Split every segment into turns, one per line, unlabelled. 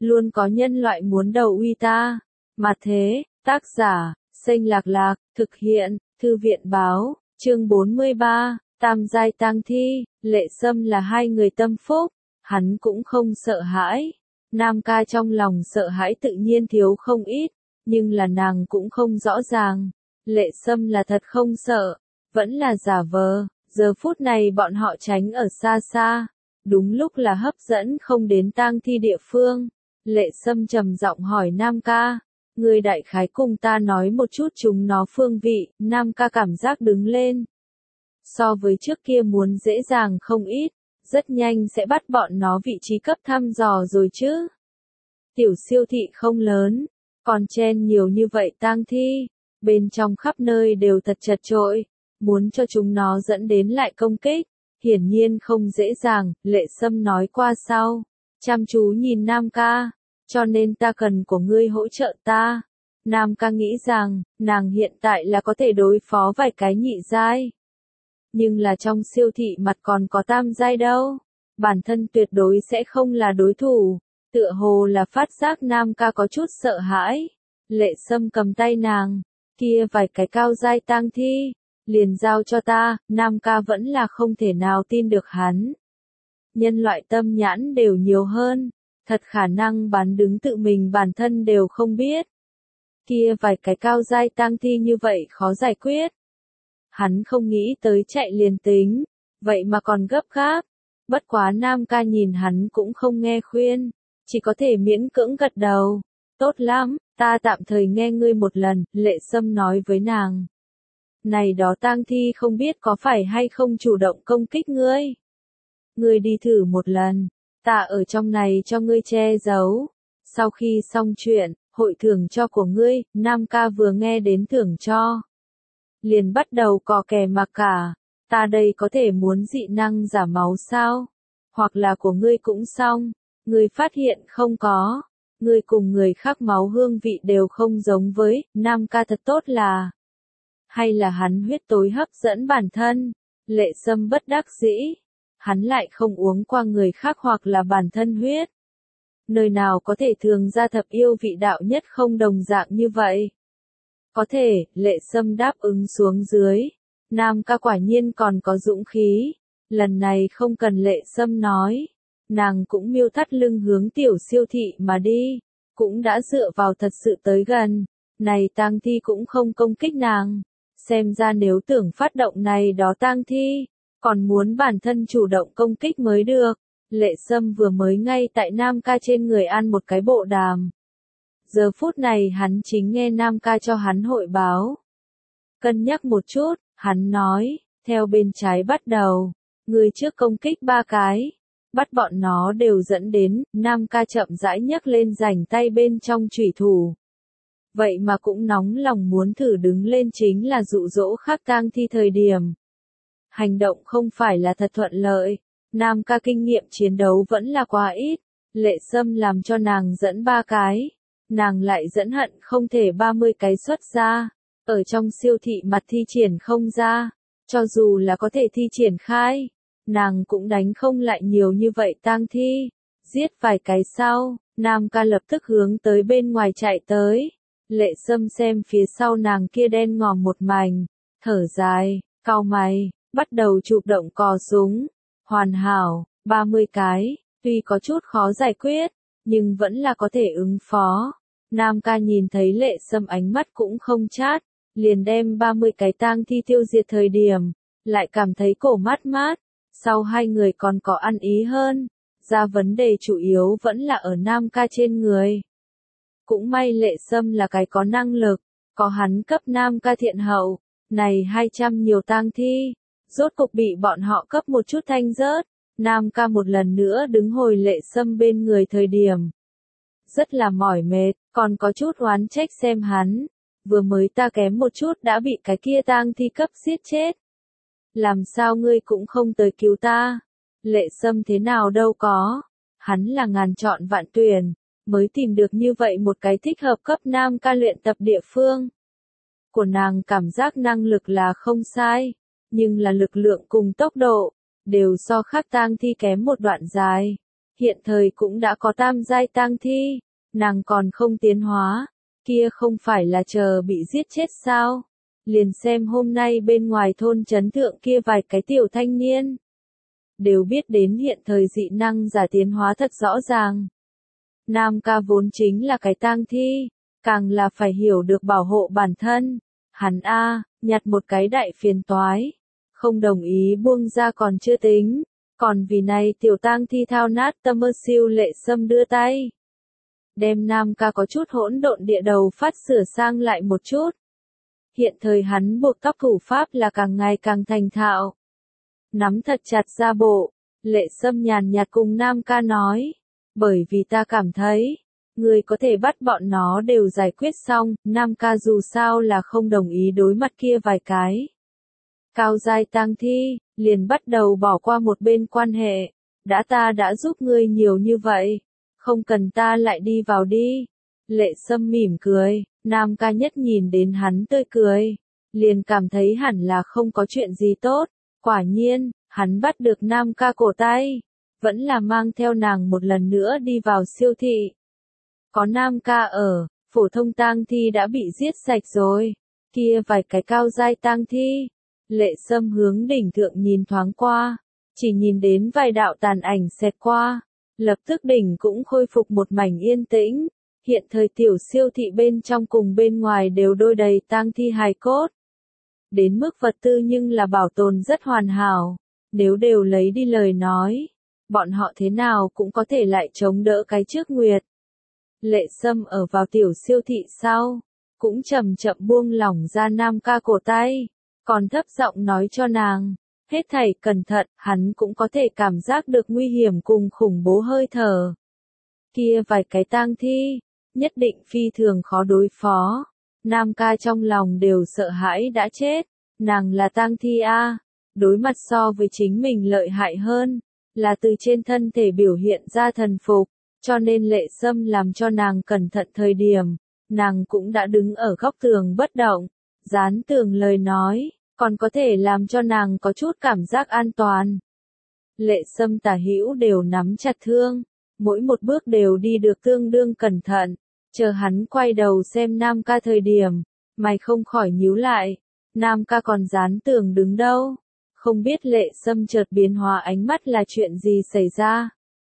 luôn có nhân loại muốn đầu uy ta. Mà thế, tác giả, Xanh Lạc Lạc, thực hiện, Thư viện báo, chương 43, tam giai tang thi, Lệ Sâm là hai người tâm phúc, hắn cũng không sợ hãi. Nam ca trong lòng sợ hãi tự nhiên thiếu không ít, nhưng là nàng cũng không rõ ràng. Lệ Sâm là thật không sợ, vẫn là giả vờ. Giờ phút này bọn họ tránh ở xa xa, đúng lúc là hấp dẫn không đến tang thi địa phương. Lệ Sâm trầm giọng hỏi Nam ca, người đại khái cùng ta nói một chút chúng nó phương vị. Nam ca cảm giác đứng lên. So với trước kia muốn dễ dàng không ít, rất nhanh sẽ bắt bọn nó vị trí cấp thăm dò rồi chứ. Tiểu siêu thị không lớn, còn chen nhiều như vậy tang thi, bên trong khắp nơi đều thật chật chội, muốn cho chúng nó dẫn đến lại công kích, hiển nhiên không dễ dàng. Lệ Sâm nói qua sau, chăm chú nhìn Nam ca, cho nên ta cần của ngươi hỗ trợ ta. Nam ca nghĩ rằng, nàng hiện tại là có thể đối phó vài cái nhị giai. Nhưng là trong siêu thị mặt còn có tam giai đâu, bản thân tuyệt đối sẽ không là đối thủ. Tựa hồ là phát giác Nam ca có chút sợ hãi. Lệ Sâm cầm tay nàng, kia vài cái cao giai tang thi, liền giao cho ta. Nam ca vẫn là không thể nào tin được hắn. Nhân loại tâm nhãn đều nhiều hơn, thật khả năng bán đứng tự mình bản thân đều không biết. Kia vài cái cao giai tang thi như vậy khó giải quyết. Hắn không nghĩ tới chạy liền tính, vậy mà còn gấp gáp. Bất quá Nam ca nhìn hắn cũng không nghe khuyên, chỉ có thể miễn cưỡng gật đầu. Tốt lắm, ta tạm thời nghe ngươi một lần. Lệ Sâm nói với nàng. Này đó tang thi không biết có phải hay không chủ động công kích ngươi. Ngươi đi thử một lần, ta ở trong này cho ngươi che giấu. Sau khi xong chuyện, hội thưởng cho của ngươi. Nam ca vừa nghe đến thưởng cho, liền bắt đầu cò kè mà cả. Ta đây có thể muốn dị năng giả máu sao? Hoặc là của ngươi cũng xong. Ngươi phát hiện không có, ngươi cùng người khác máu hương vị đều không giống với. Nam ca thật tốt là, hay là hắn huyết tối hấp dẫn bản thân? Lệ Sâm bất đắc dĩ, hắn lại không uống qua người khác hoặc là bản thân huyết. Nơi nào có thể thường ra thập yêu vị đạo nhất không đồng dạng như vậy? Có thể. Lệ Sâm đáp ứng xuống dưới. Nam ca quả nhiên còn có dũng khí. Lần này không cần Lệ Sâm nói, nàng cũng miêu thắt lưng hướng tiểu siêu thị mà đi, cũng đã dựa vào thật sự tới gần. Này tang thi cũng không công kích nàng. Xem ra nếu tưởng phát động này đó tang thi, còn muốn bản thân chủ động công kích mới được. Lệ Sâm vừa mới ngay tại Nam ca trên người ăn một cái bộ đàm. Giờ phút này hắn chính nghe Nam ca cho hắn hội báo. Cân nhắc một chút, hắn nói, theo bên trái bắt đầu, người trước công kích 3 cái, bắt bọn nó đều dẫn đến. Nam ca chậm rãi nhấc lên rảnh tay bên trong chủy thủ. Vậy mà cũng nóng lòng muốn thử đứng lên, chính là dụ dỗ khác tang thi thời điểm. Hành động không phải là thật thuận lợi. Nam ca kinh nghiệm chiến đấu vẫn là quá ít. Lệ Sâm làm cho nàng dẫn 3 cái, nàng lại dẫn hận không thể 30 cái xuất ra. Ở trong siêu thị mặt thi triển không ra, cho dù là có thể thi triển khai, nàng cũng đánh không lại nhiều như vậy tang thi. Giết vài cái sau, Nam ca lập tức hướng tới bên ngoài chạy tới. Lệ Sâm xem phía sau nàng kia đen ngòm một mảnh, thở dài, cau mày, bắt đầu chụp động cò súng. Hoàn hảo, 30 cái, tuy có chút khó giải quyết, nhưng vẫn là có thể ứng phó. Nam ca nhìn thấy Lệ Sâm ánh mắt cũng không chát, liền đem 30 cái tang thi tiêu diệt thời điểm, lại cảm thấy cổ mát mát. Sau hai người còn có ăn ý hơn, ra vấn đề chủ yếu vẫn là ở Nam ca trên người. Cũng may Lệ Sâm là cái có năng lực, có hắn cấp Nam ca thiện hậu, này 200 nhiều tang thi, rốt cục bị bọn họ cấp một chút thanh rớt. Nam ca một lần nữa đứng hồi Lệ Sâm bên người thời điểm, rất là mỏi mệt, còn có chút oán trách xem hắn, vừa mới ta kém một chút đã bị cái kia tang thi cấp giết chết. Làm sao ngươi cũng không tới cứu ta? Lệ Sâm thế nào đâu có, hắn là ngàn chọn vạn tuyển, mới tìm được như vậy một cái thích hợp cấp Nam ca luyện tập địa phương. Của nàng cảm giác năng lực là không sai, nhưng là lực lượng cùng tốc độ, đều so khác tang thi kém một đoạn dài. hiện thời cũng đã có tam giai tang thi, nàng còn không tiến hóa, kia không phải là chờ bị giết chết sao? Liền xem hôm nay bên ngoài thôn trấn thượng kia vài cái tiểu thanh niên. Đều biết đến hiện thời dị năng giả tiến hóa thật rõ ràng. Nam ca vốn chính là cái tang thi, càng là phải hiểu được bảo hộ bản thân. Hắn nhặt một cái đại phiền toái. Không đồng ý buông ra còn chưa tính. Còn vì này tiểu tang thi thao nát tâm mơ siêu Lệ Sâm đưa tay. Đem Nam ca có chút hỗn độn địa đầu phát sửa sang lại một chút. Hiện thời hắn buộc tóc thủ pháp là càng ngày càng thành thạo. Nắm thật chặt ra bộ, Lệ Sâm nhàn nhạt cùng Nam ca nói. Bởi vì ta cảm thấy, người có thể bắt bọn nó đều giải quyết xong, Nam ca dù sao là không đồng ý đối mặt kia vài cái. Cao giai tang thi, liền bắt đầu bỏ qua một bên quan hệ. Ta đã giúp ngươi nhiều như vậy, không cần ta lại đi vào đi. Lệ Sâm mỉm cười, Nam ca nhất nhìn đến hắn tươi cười, liền cảm thấy hẳn là không có chuyện gì tốt. Quả nhiên, hắn bắt được Nam ca cổ tay, vẫn là mang theo nàng một lần nữa đi vào siêu thị. Có Nam ca ở, phổ thông tang thi đã bị giết sạch rồi, kia vài cái cao giai tang thi. Lệ Sâm hướng đỉnh thượng nhìn thoáng qua, chỉ nhìn đến vài đạo tàn ảnh xẹt qua, lập tức đỉnh cũng khôi phục một mảnh yên tĩnh. Hiện thời tiểu siêu thị bên trong cùng bên ngoài đều đôi đầy tang thi hài cốt. Đến mức vật tư nhưng là bảo tồn rất hoàn hảo, nếu đều lấy đi lời nói, bọn họ thế nào cũng có thể lại chống đỡ cái trước nguyệt. Lệ Sâm ở vào tiểu siêu thị sau, cũng chậm chậm buông lỏng ra Nam ca cổ tay, còn thấp giọng nói cho nàng, hết thảy cẩn thận, hắn cũng có thể cảm giác được nguy hiểm cùng khủng bố hơi thở. Kia vài cái tang thi, nhất định phi thường khó đối phó. Nam ca trong lòng đều sợ hãi đã chết, nàng là tang thi đối mặt so với chính mình lợi hại hơn, là từ trên thân thể biểu hiện ra thần phục, cho nên Lệ Sâm làm cho nàng cẩn thận thời điểm, nàng cũng đã đứng ở góc tường bất động, dán tường lời nói, còn có thể làm cho nàng có chút cảm giác an toàn. Lệ Sâm tả hữu đều nắm chặt thương, mỗi một bước đều đi được tương đương cẩn thận, chờ hắn quay đầu xem Nam ca thời điểm, mày không khỏi nhíu lại, Nam ca còn dán tường đứng đâu, không biết Lệ Sâm chợt biến hóa ánh mắt là chuyện gì xảy ra.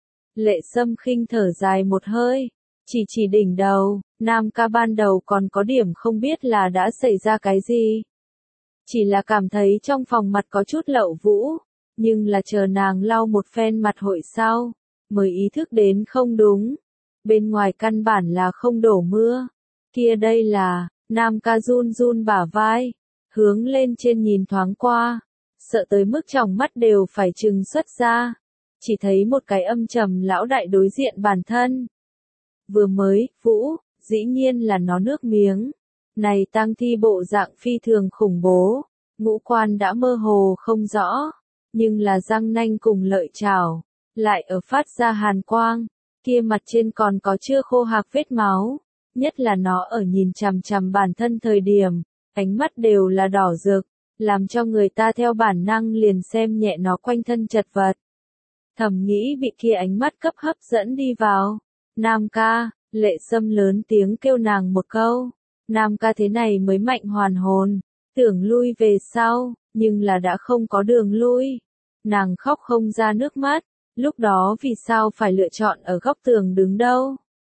Lệ Sâm khinh thở dài một hơi, chỉ đỉnh đầu, Nam ca ban đầu còn có điểm không biết là đã xảy ra cái gì. Chỉ là cảm thấy trong phòng mặt có chút lậu vũ, nhưng là chờ nàng lau một phen mặt hội sau, mới ý thức đến không đúng. Bên ngoài căn bản là không đổ mưa. Kia đây là, Nam ca run run bả vai, hướng lên trên nhìn thoáng qua, sợ tới mức tròng mắt đều phải trừng xuất ra. Chỉ thấy một cái âm trầm lão đại đối diện bản thân. Vừa mới, vũ, dĩ nhiên là nó nước miếng. Này tang thi bộ dạng phi thường khủng bố, ngũ quan đã mơ hồ không rõ, nhưng là răng nanh cùng lợi chảo, lại ở phát ra hàn quang, kia mặt trên còn có chưa khô hạc vết máu, nhất là nó ở nhìn chằm chằm bản thân thời điểm, ánh mắt đều là đỏ rực, làm cho người ta theo bản năng liền xem nhẹ nó quanh thân chật vật. Thầm nghĩ bị kia ánh mắt cấp hấp dẫn đi vào. Nam ca, Lệ Sâm lớn tiếng kêu nàng một câu. Nam ca thế này mới mạnh hoàn hồn, tưởng lui về sau, nhưng là đã không có đường lui. Nàng khóc không ra nước mắt, lúc đó vì sao phải lựa chọn ở góc tường đứng đâu.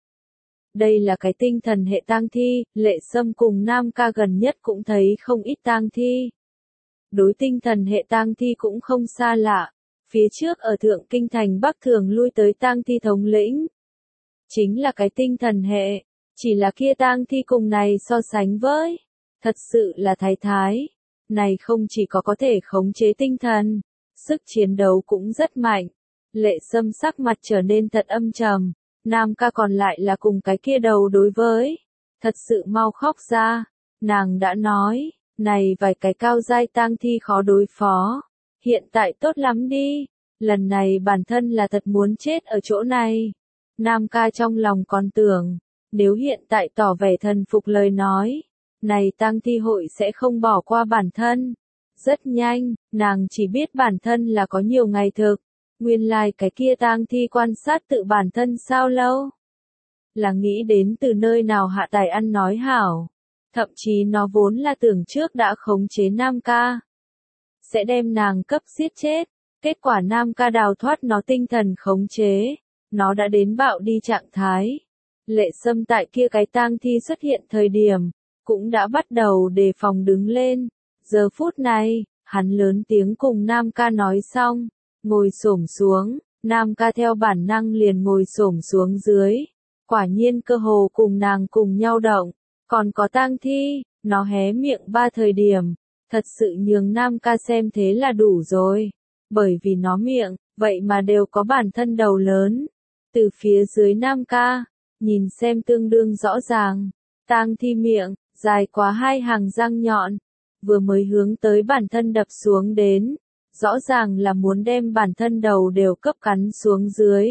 Đây là cái tinh thần hệ tang thi, Lệ Sâm cùng Nam ca gần nhất cũng thấy không ít tang thi. Đối tinh thần hệ tang thi cũng không xa lạ, phía trước ở Thượng Kinh Thành Bắc thường lui tới tang thi thống lĩnh. Chính là cái tinh thần hệ, chỉ là kia tang thi cùng này so sánh với, thật sự là thái thái. Này không chỉ có thể khống chế tinh thần, sức chiến đấu cũng rất mạnh. Lệ Sâm sắc mặt trở nên thật âm trầm, Nam ca còn lại là cùng cái kia đầu đối với. Thật sự mau khóc ra, nàng đã nói, này vài cái cao giai tang thi khó đối phó. Hiện tại tốt lắm đi, lần này bản thân là thật muốn chết ở chỗ này. Nam ca trong lòng còn tưởng, nếu hiện tại tỏ vẻ thần phục lời nói, này tang thi hội sẽ không bỏ qua bản thân. Rất nhanh, nàng chỉ biết bản thân là có nhiều ngày thực, Nguyên lai cái kia tang thi quan sát tự bản thân sao lâu? Là nghĩ đến từ nơi nào hạ tài ăn nói hảo. Thậm chí nó vốn là tưởng trước đã khống chế Nam ca. Sẽ đem nàng cấp giết chết. Kết quả Nam ca đào thoát nó tinh thần khống chế. Nó đã đến bạo đi trạng thái. Lệ Sâm tại kia cái tang thi xuất hiện thời điểm, cũng đã bắt đầu đề phòng đứng lên. Giờ phút này, hắn lớn tiếng cùng Nam ca nói xong, ngồi xổm xuống, Nam ca theo bản năng liền ngồi xổm xuống dưới. Quả nhiên cơ hồ cùng nàng cùng nhau động, còn có tang thi, nó hé miệng ba thời điểm, thật sự nhường Nam ca xem thế là đủ rồi. Bởi vì nó miệng, vậy mà đều có bản thân đầu lớn. Từ phía dưới Nam ca, nhìn xem tương đương rõ ràng, tang thi miệng, dài quá hai hàng răng nhọn, vừa mới hướng tới bản thân đập xuống đến, rõ ràng là muốn đem bản thân đầu đều cấp cắn xuống dưới.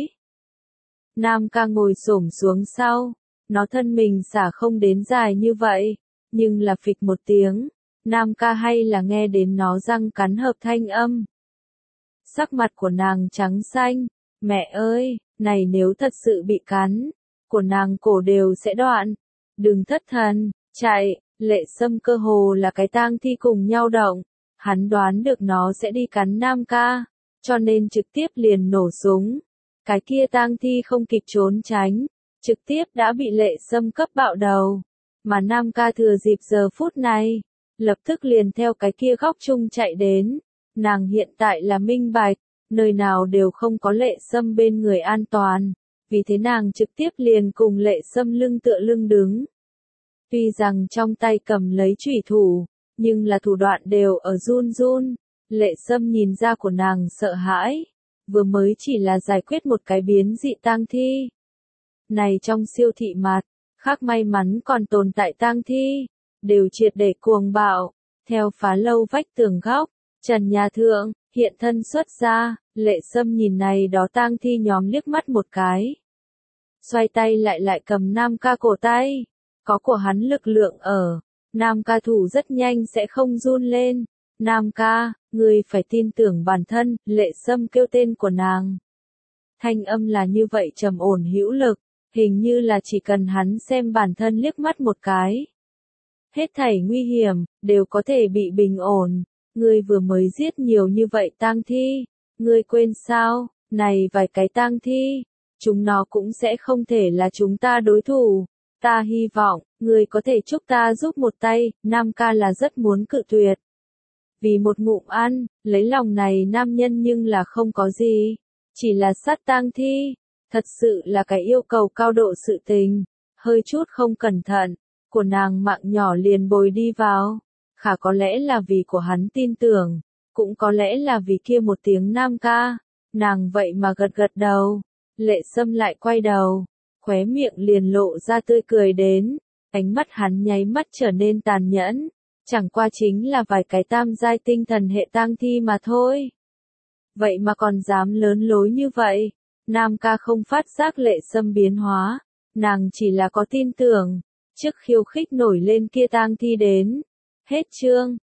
Nam ca ngồi xổm xuống sau, nó thân mình xả không đến dài như vậy, nhưng là phịch một tiếng, Nam ca hay là nghe đến nó răng cắn hợp thanh âm. Sắc mặt của nàng trắng xanh, mẹ ơi, này nếu thật sự bị cắn, của nàng cổ đều sẽ đoạn, đừng thất thần, chạy. Lệ Sâm cơ hồ là cái tang thi cùng nhau động, hắn đoán được nó sẽ đi cắn Nam ca, cho nên trực tiếp liền nổ súng. Cái kia tang thi không kịp trốn tránh, trực tiếp đã bị Lệ Sâm cấp bạo đầu, mà Nam ca thừa dịp giờ phút này, lập tức liền theo cái kia góc chung chạy đến. Nàng hiện tại là minh bạch, nơi nào đều không có Lệ Sâm bên người an toàn, vì thế nàng trực tiếp liền cùng Lệ Sâm lưng tựa lưng đứng. Tuy rằng trong tay cầm lấy chủy thủ, nhưng là thủ đoạn đều ở run run. Lệ Sâm nhìn ra của nàng sợ hãi, vừa mới chỉ là giải quyết một cái biến dị tang thi. Này trong siêu thị mặt, khác may mắn còn tồn tại tang thi, đều triệt để cuồng bạo, theo phá lâu vách tường góc, trần nhà thượng, hiện thân xuất ra, Lệ Sâm nhìn này đó tang thi nhóm liếc mắt một cái. Xoay tay lại cầm Nam ca cổ tay. Có của hắn lực lượng ở, Nam ca thủ rất nhanh sẽ không run lên. Nam ca, ngươi phải tin tưởng bản thân, Lệ Sâm kêu tên của nàng. Thanh âm là như vậy trầm ổn hữu lực, hình như là chỉ cần hắn xem bản thân liếc mắt một cái. Hết thảy nguy hiểm, đều có thể bị bình ổn. Ngươi vừa mới giết nhiều như vậy tang thi, ngươi quên sao, này vài cái tang thi, chúng nó cũng sẽ không thể là chúng ta đối thủ. Ta hy vọng, người có thể giúp ta giúp một tay, Nam ca là rất muốn cự tuyệt. Vì một ngụm ăn, lấy lòng này nam nhân nhưng là không có gì, chỉ là sát tang thi, thật sự là cái yêu cầu cao độ sự tình, hơi chút không cẩn thận, của nàng mạng nhỏ liền bồi đi vào, khả có lẽ là vì của hắn tin tưởng, cũng có lẽ là vì kia một tiếng Nam ca, nàng vậy mà gật gật đầu, Lệ Sâm lại quay đầu. Khóe miệng liền lộ ra tươi cười đến, ánh mắt hắn nháy mắt trở nên tàn nhẫn, chẳng qua chính là vài cái tam giai tinh thần hệ tang thi mà thôi. Vậy mà còn dám lớn lối như vậy, Nam ca không phát giác Lệ Sâm biến hóa, nàng chỉ là có tin tưởng, trước khiêu khích nổi lên kia tang thi đến. Hết chương.